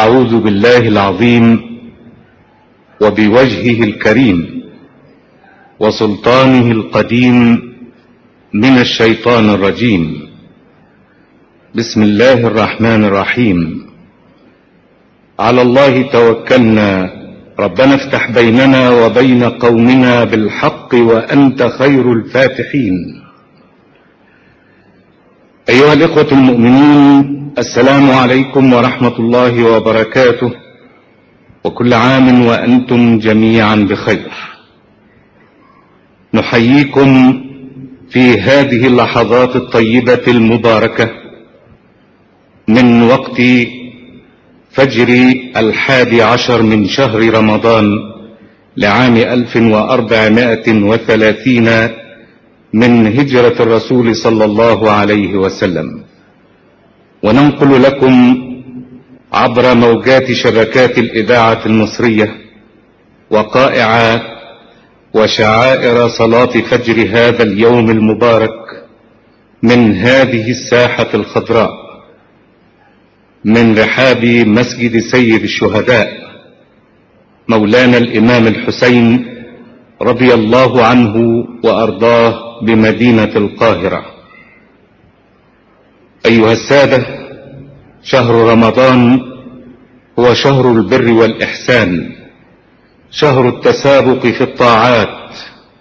أعوذ بالله العظيم وبوجهه الكريم وسلطانه القديم من الشيطان الرجيم. بسم الله الرحمن الرحيم. على الله توكلنا، ربنا افتح بيننا وبين قومنا بالحق وأنت خير الفاتحين. أيها الإخوة المؤمنين، السلام عليكم ورحمة الله وبركاته، وكل عام وأنتم جميعا بخير. نحييكم في هذه اللحظات الطيبة المباركة من وقت فجر 11 من شهر رمضان لعام 1430 من هجرة الرسول صلى الله عليه وسلم، وننقل لكم عبر موجات شبكات الإذاعة المصرية وقائع وشعائر صلاة فجر هذا اليوم المبارك من هذه الساحة الخضراء، من رحاب مسجد سيد الشهداء مولانا الإمام الحسين رضي الله عنه وأرضاه بمدينة القاهرة. أيها السادة، شهر رمضان هو شهر البر والإحسان، شهر التسابق في الطاعات،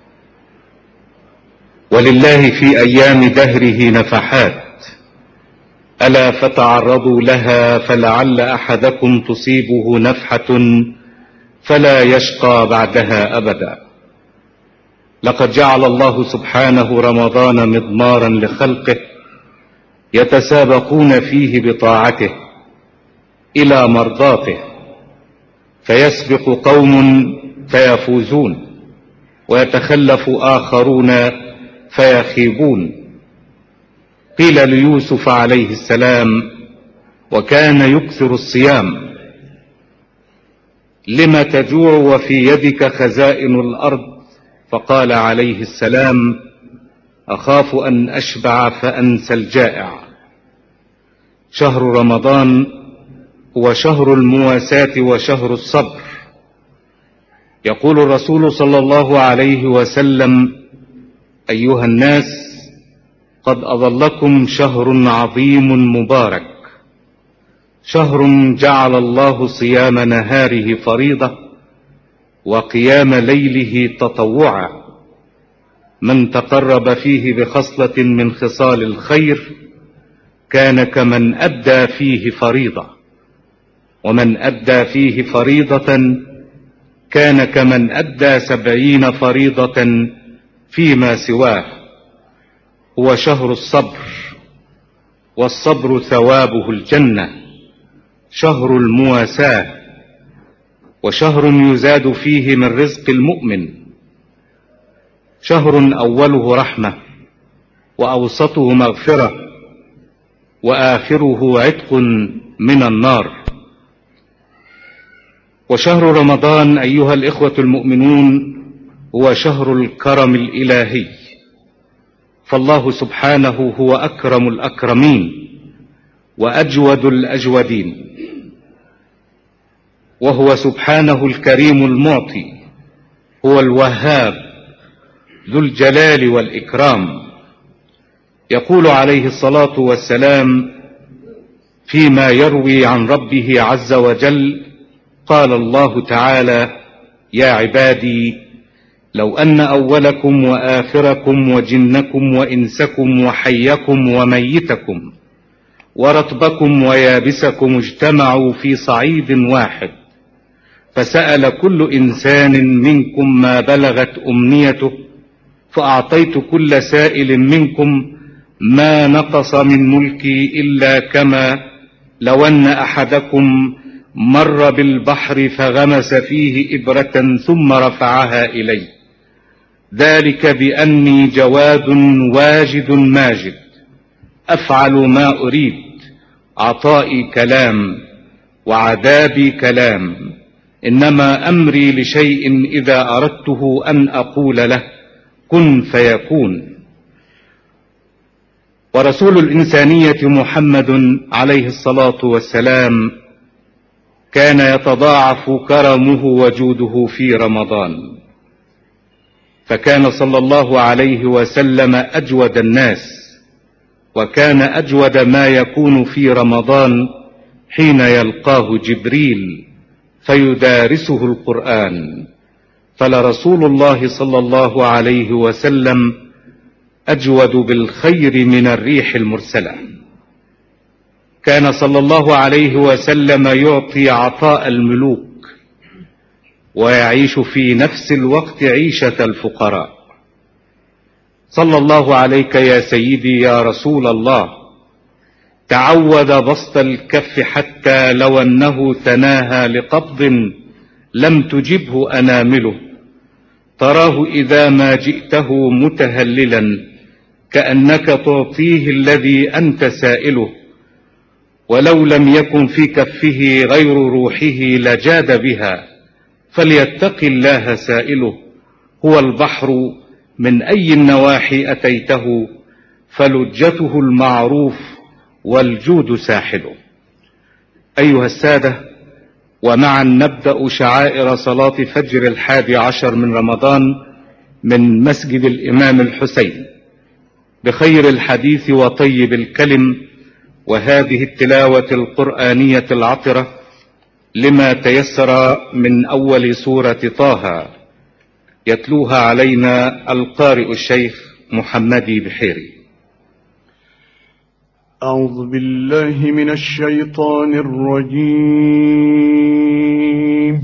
ولله في أيام دهره نفحات، ألا فتعرضوا لها فلعل أحدكم تصيبه نفحة فلا يشقى بعدها أبدا. لقد جعل الله سبحانه رمضان مضمارا لخلقه يتسابقون فيه بطاعته إلى مرضاته، فيسبق قوم فيفوزون ويتخلف آخرون فيخيبون. قيل ليوسف عليه السلام وكان يكثر الصيام: لم تجوع وفي يدك خزائن الأرض؟ فقال عليه السلام: أخاف أن أشبع فأنسى الجائع. شهر رمضان هو شهر المواساة وشهر الصبر. يقول الرسول صلى الله عليه وسلم: أيها الناس، قد أظلكم شهر عظيم مبارك، شهر جعل الله صيام نهاره فريضة وقيام ليله تطوعا. من تقرب فيه بخصلة من خصال الخير كان كمن أدى فيه فريضة، ومن أدى فيه فريضة كان كمن أدى 70 فريضة فيما سواه. هو شهر الصبر، والصبر ثوابه الجنة، شهر المواساة، وشهر يزاد فيه من رزق المؤمن، شهر أوله رحمة وأوسطه مغفرة وآخره عتق من النار. وشهر رمضان أيها الإخوة المؤمنون هو شهر الكرم الإلهي، فالله سبحانه هو أكرم الأكرمين وأجود الأجودين، وهو سبحانه الكريم المعطي، هو الوهاب ذو الجلال والإكرام. يقول عليه الصلاة والسلام فيما يروي عن ربه عز وجل: قال الله تعالى: يا عبادي، لو أن أولكم وآخركم وجنكم وإنسكم وحيكم وميتكم ورطبكم ويابسكم اجتمعوا في صعيد واحد فسأل كل إنسان منكم ما بلغت أمنيته، فأعطيت كل سائل منكم ما نقص من ملكي إلا كما لو أن أحدكم مر بالبحر فغمس فيه إبرة ثم رفعها إلي، ذلك بأني جواد واجد ماجد، أفعل ما أريد، عطائي كلام وعذابي كلام، إنما أمري لشيء إذا أردته أن أقول له كن فيكون. ورسول الإنسانية محمد عليه الصلاة والسلام كان يتضاعف كرمه وجوده في رمضان، فكان صلى الله عليه وسلم أجود الناس، وكان أجود ما يكون في رمضان حين يلقاه جبريل فيدارسه القرآن، فلرسول الله صلى الله عليه وسلم أجود بالخير من الريح المرسلة. كان صلى الله عليه وسلم يعطي عطاء الملوك ويعيش في نفس الوقت عيشة الفقراء. صلى الله عليك يا سيدي يا رسول الله، تعود بسط الكف حتى لو أنه تناهى لقبض لم تجبه أنامله، تراه إذا ما جئته متهللا كأنك تعطيه الذي أنت سائله، ولو لم يكن في كفه غير روحه لجاد بها، فليتق الله سائله. هو البحر من أي النواحي أتيته، فلجته المعروف والجود ساحله. أيها السادة، ومعا نبدأ شعائر صلاة فجر 11 من رمضان من مسجد الإمام الحسين بخير الحديث وطيب الكلم، وهذه التلاوة القرآنية العطرة لما تيسر من أول سورة طه، يتلوها علينا القارئ الشيخ محمدي بحيري. أعوذ بالله من الشيطان الرجيم.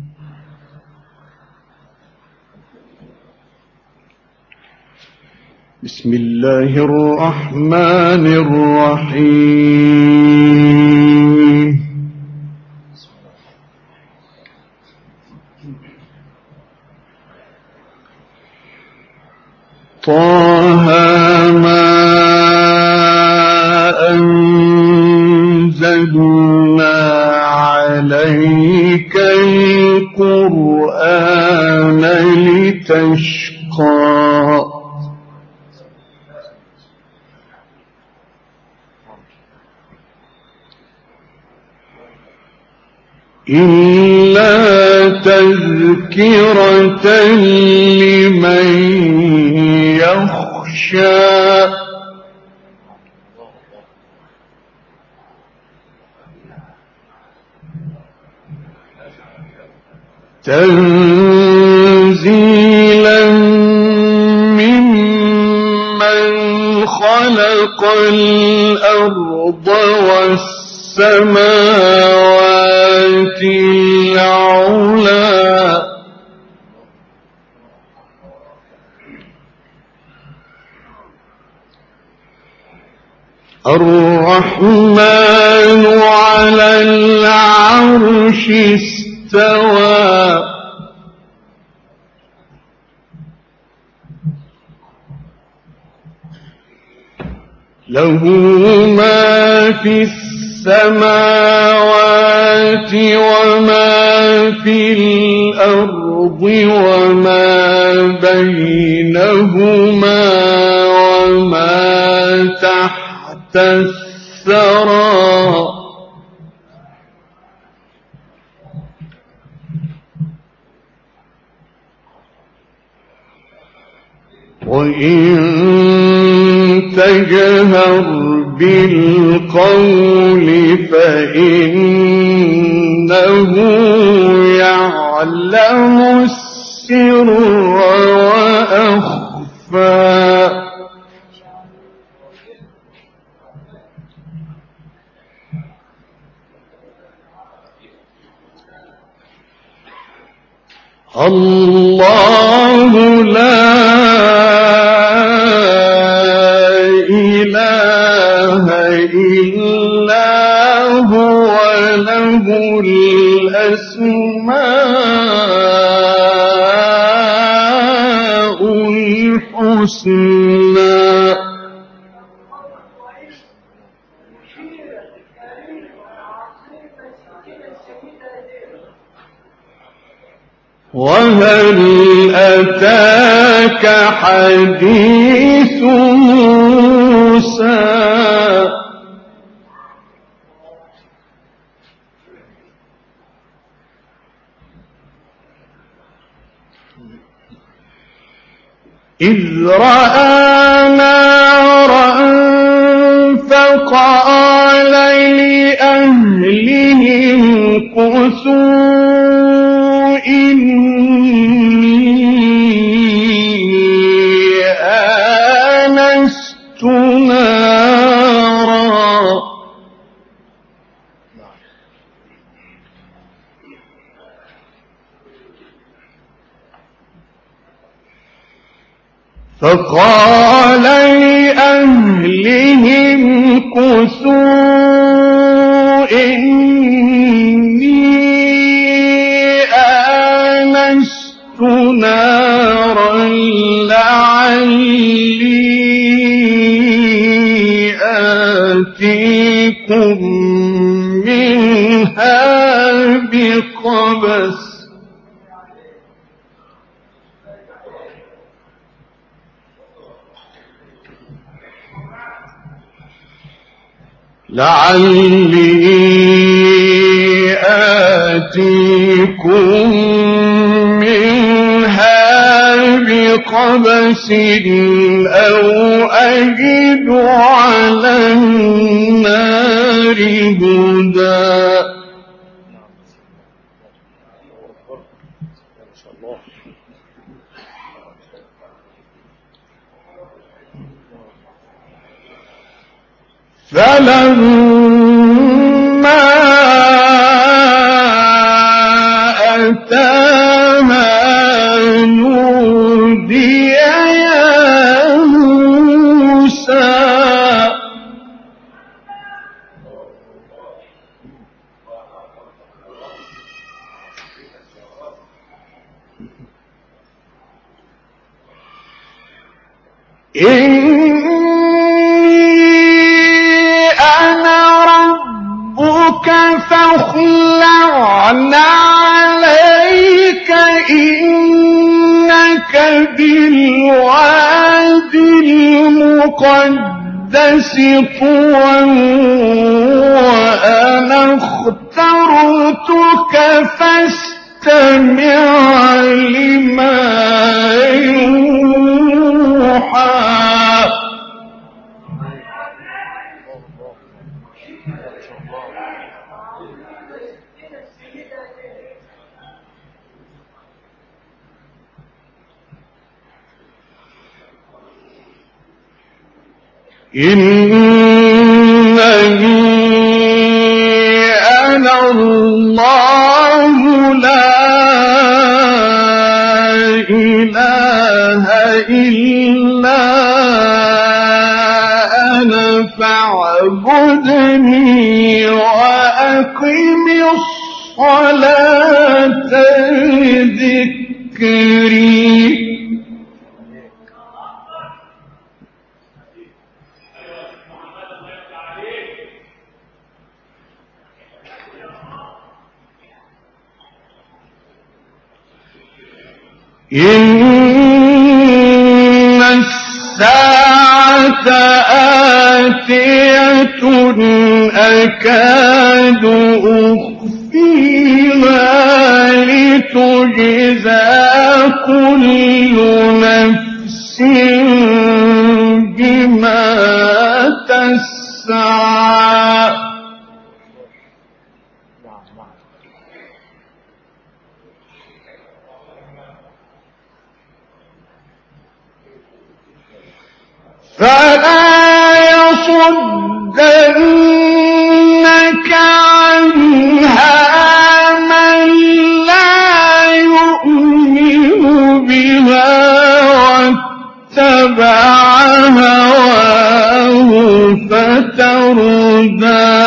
بسم الله الرحمن الرحيم. طه ما أنزلنا عليك القرآن لتشقى إلا تذكرة لمن يخشى تنزيلا ممن خلق الأرض والسماوات العلى الرحمن على العرش استوى له ما في السماوات وما في الأرض وما بينهما وما تحت الثرى وإن تجهر بالقول فإنه يعلم السر وأخفى الله لا إله إلا هو له الأسماء الحسنى وهل أتاك حديث موسى؟ 。 . 。 . . . . . . . . . 。 . 。 . . 。 . . 。 . . 。 。 . 。 。 。 。 。 。 。 。 。 。 。 。 。 。 。 。 。 。 。 。 。 。 。 。 。 。 。 . 。 。 . إذ رأى نارا فقال لأهلهم كثوا إني آنست نارا فقال لأهلهم كثوا إني آنست نارا لعلي آتيكم منها بقبس آتيكم منها بقبس أو أجد على النار هدى. فلما أتاها نودي يا موسى فاخلعن عليك إنك بالواد المقدس طوى وأنا اخترتك فاستمع لما يوحى. إنني أنا الله لا إله إلا أنا فاعبدني وأقم الصلاة لذكري. إن الساعة آتية أكاد أخفيها لتجزى كل نفس بما تسعى. فلا يصدنك عنها من لا يؤمن بها واتبع هواه فتردى.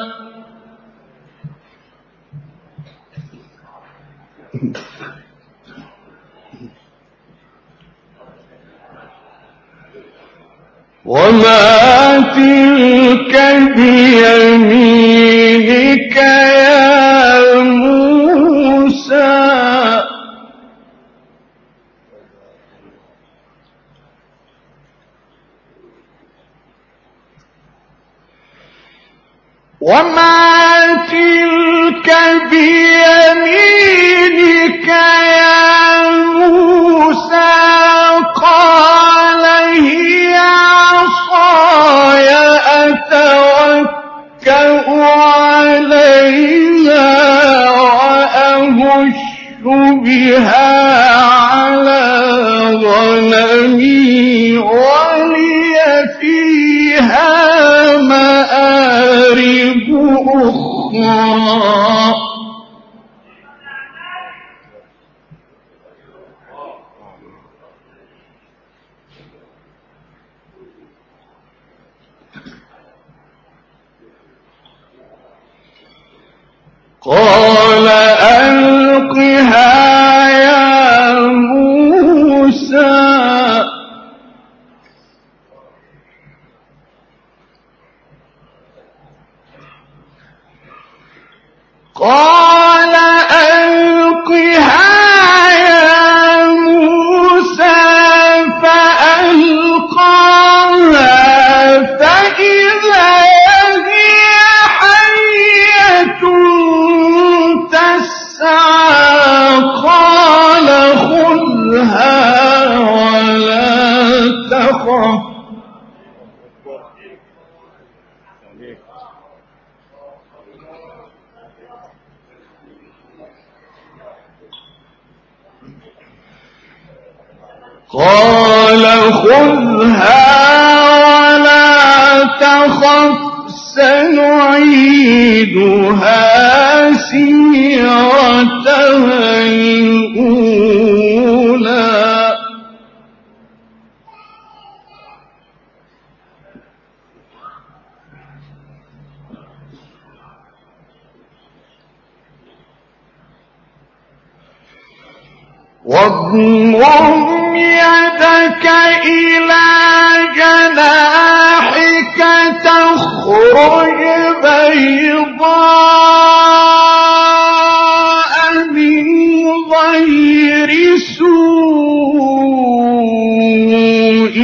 وما تلك بيمينك يا موسى. وما تلك بيمينك يا موسى. بها على غنمي ولي فيها مآرب أخرى قال ألقها يا موسى قال ألقها يا موسى فألقاها فإذا هي حية تسعى قال خذها ولا تخف قال خذها ولا تخف سنعيدها سيرتها الأولى واضمم يدك إلى جناحك تخرج بيضاء من غير سوء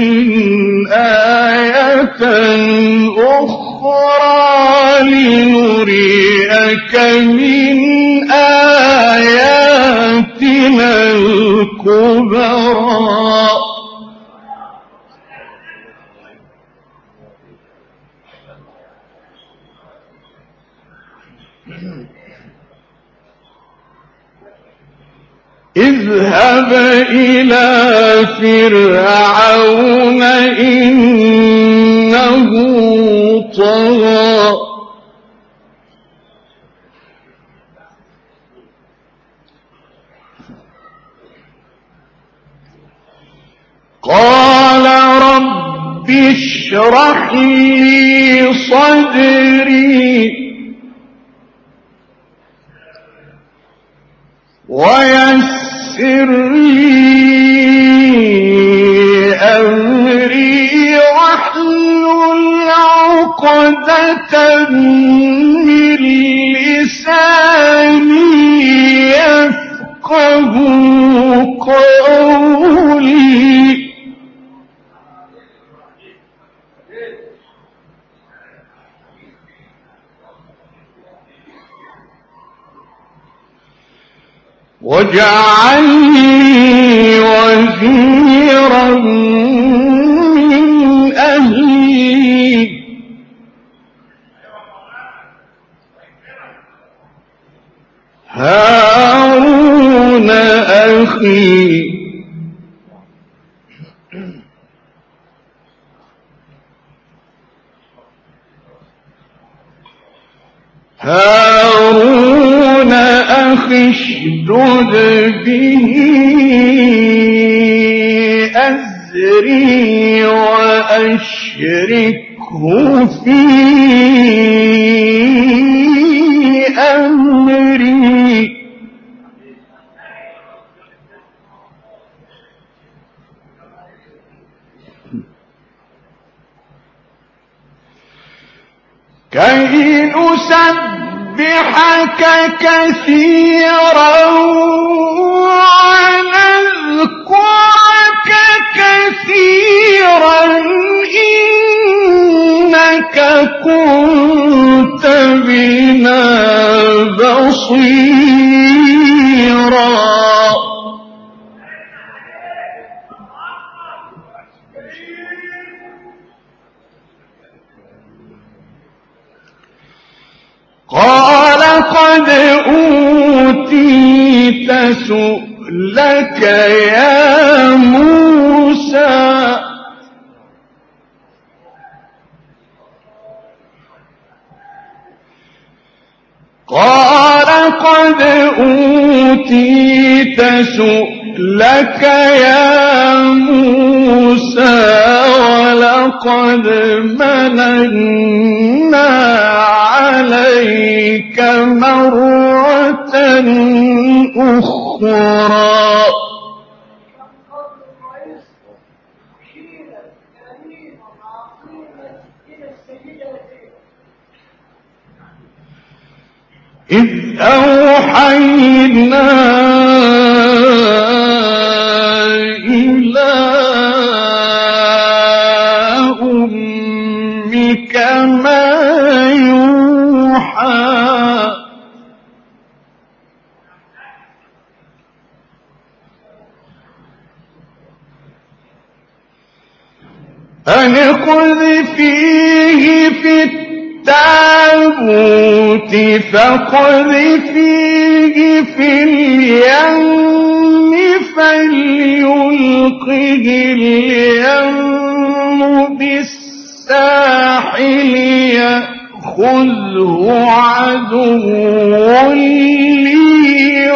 آية أخرى لنريك من آياتنا الكبرى اذهب إلى فرعون إنه طغى قال رب اشرح لي صدري ويسر لي أمري واحلل عقدة من لساني يفقه قولي واجعل لي وزيرا من أهلي هارون أخي هارون أخي اشدد به أزري وأشركه في أمري كي نسبحك كثيرا ونذكرك كثيرا إنك كنت بنا بصيرا قال قد أوتيت سؤلك سؤلك يا موسى قال قد أوتيت سؤلك يا موسى ولقد مننا عليك مرة أخرى إذ أوحينا إلى أمك ما يوحى أن اقذفيه في التابوت فاقذفيه في اليم فليلقه اليم بالساحل يأخذه عدو لي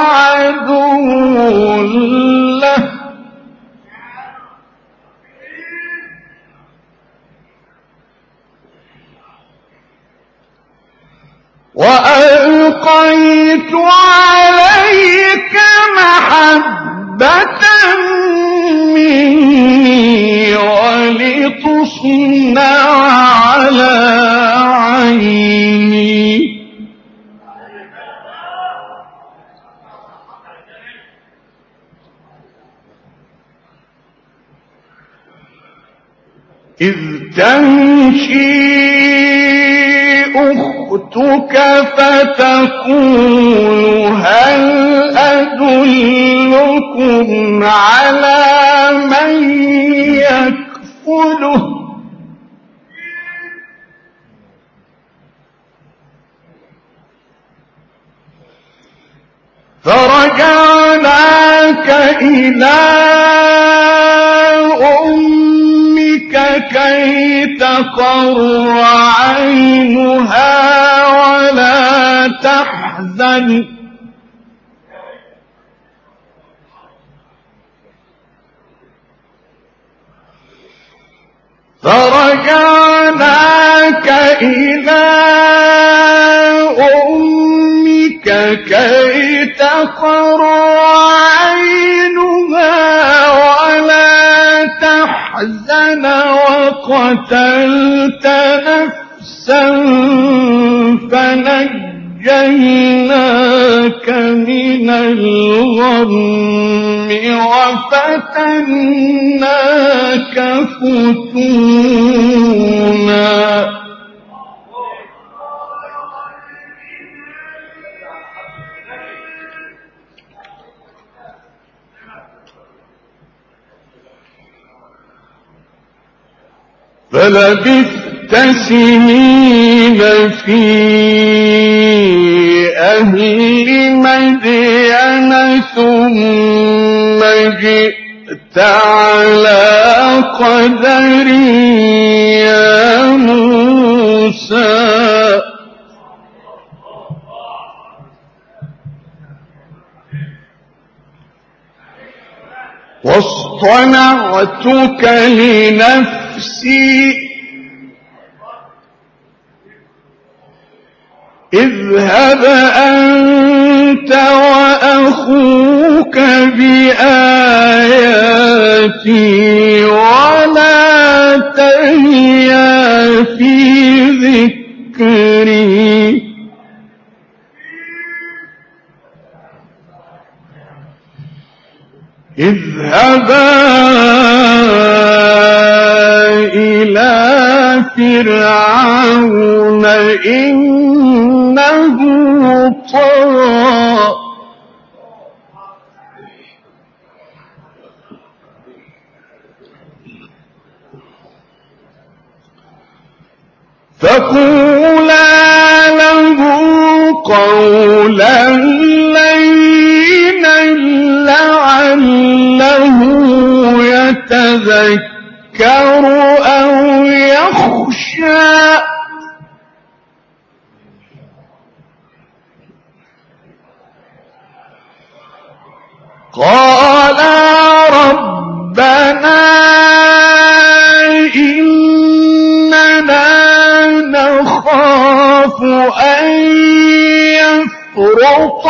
وعدو له وألقيت عليك محبة مني ولتصنع على عيني إذ تمشي أختك فتقول هل أدلكم على من يكفله فرجعناك إلى أمك كي تقر عينها ولا تحزن فرجعناك إلى أمك كي تقر عينها ولا تحزن وقتلت نفسا فنجيناك من الغم وفتناك فتونا فلبثت سنين في أهل مدين ثم جئت على قدر يا موسى واصطنعتك لنفسي اذهب أنت وأخوك بآياتي ولا تهيا في ذكري اذهبا إلى فرعون إنه طغى فقولا له قولا لينا يذكر أو يخشى قال ربنا إننا نخاف أن يفرط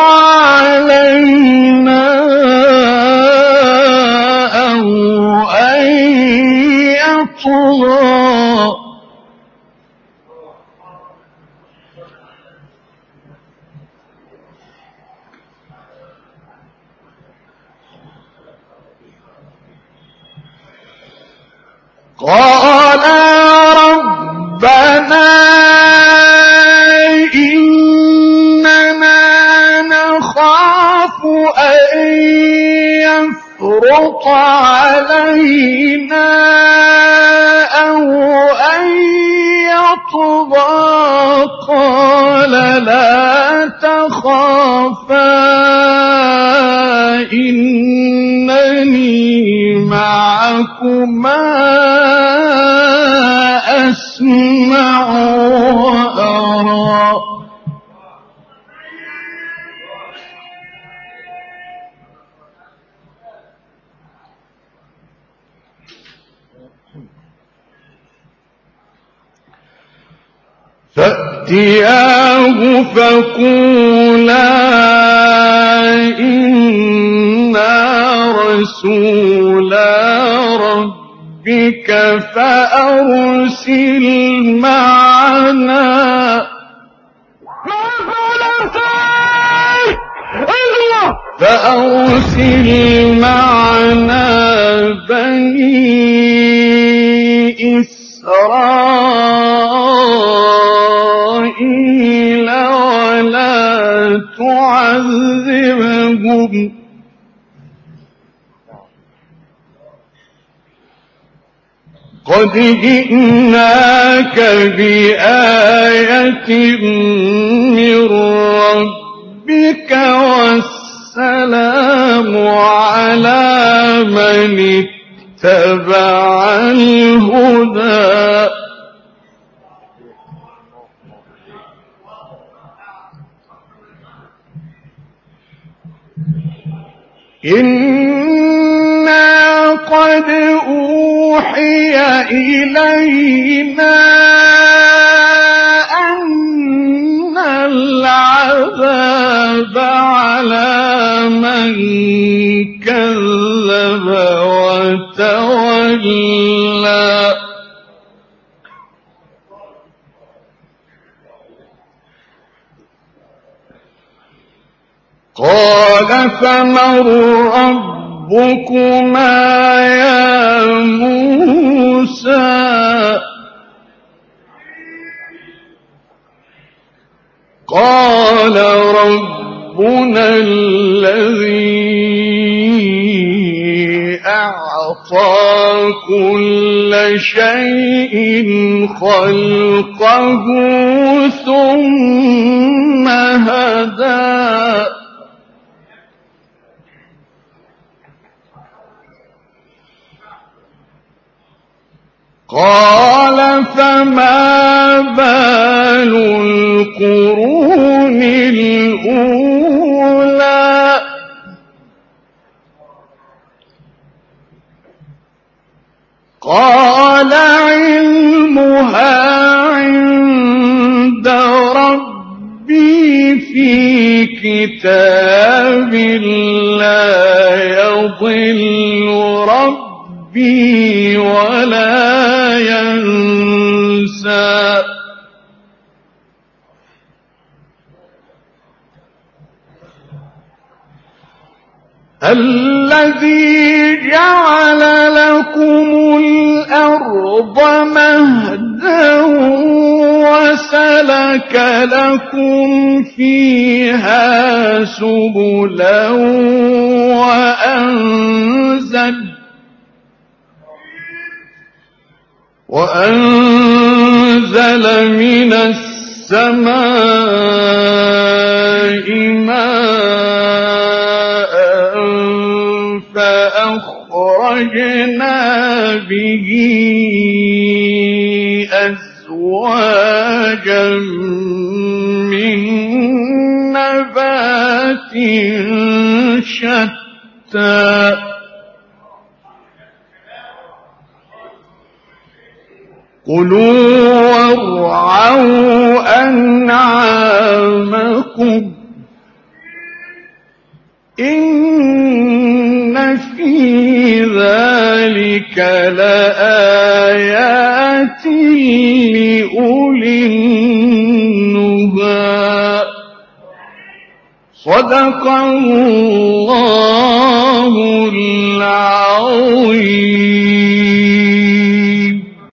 علينا أو أن يطغى قال ربنا إننا نخاف أن يفرط علينا أو أن يطغى قال لا تخافا إنني معكما أسمع وأرى فأتياه فقولا إنا رسولا ربك فأرسل معنا بني إسرائيل ولا تعذبهم قد جئناك بآية من ربك والسلام على من اتبع الهدى إنا قد أوحي إلينا أن العذاب على من كذب وتولى قال فمن ربكما يا موسى قال ربنا الذي أعطى كل شيء خلقه ثم هدى قال فما بال القرون الأولى قال علمها عند ربي في كتاب لا يضل ربي ولا ينسى الذي جعل لكم الأرض مهدا وسلك لكم فيها سبلا وأنزل من السماء ماء فأخرجنا به أزواجا من نبات شتى كلوا وارعوا أنعامكم إن في ذلك لآيات لأولي النهى صدق الله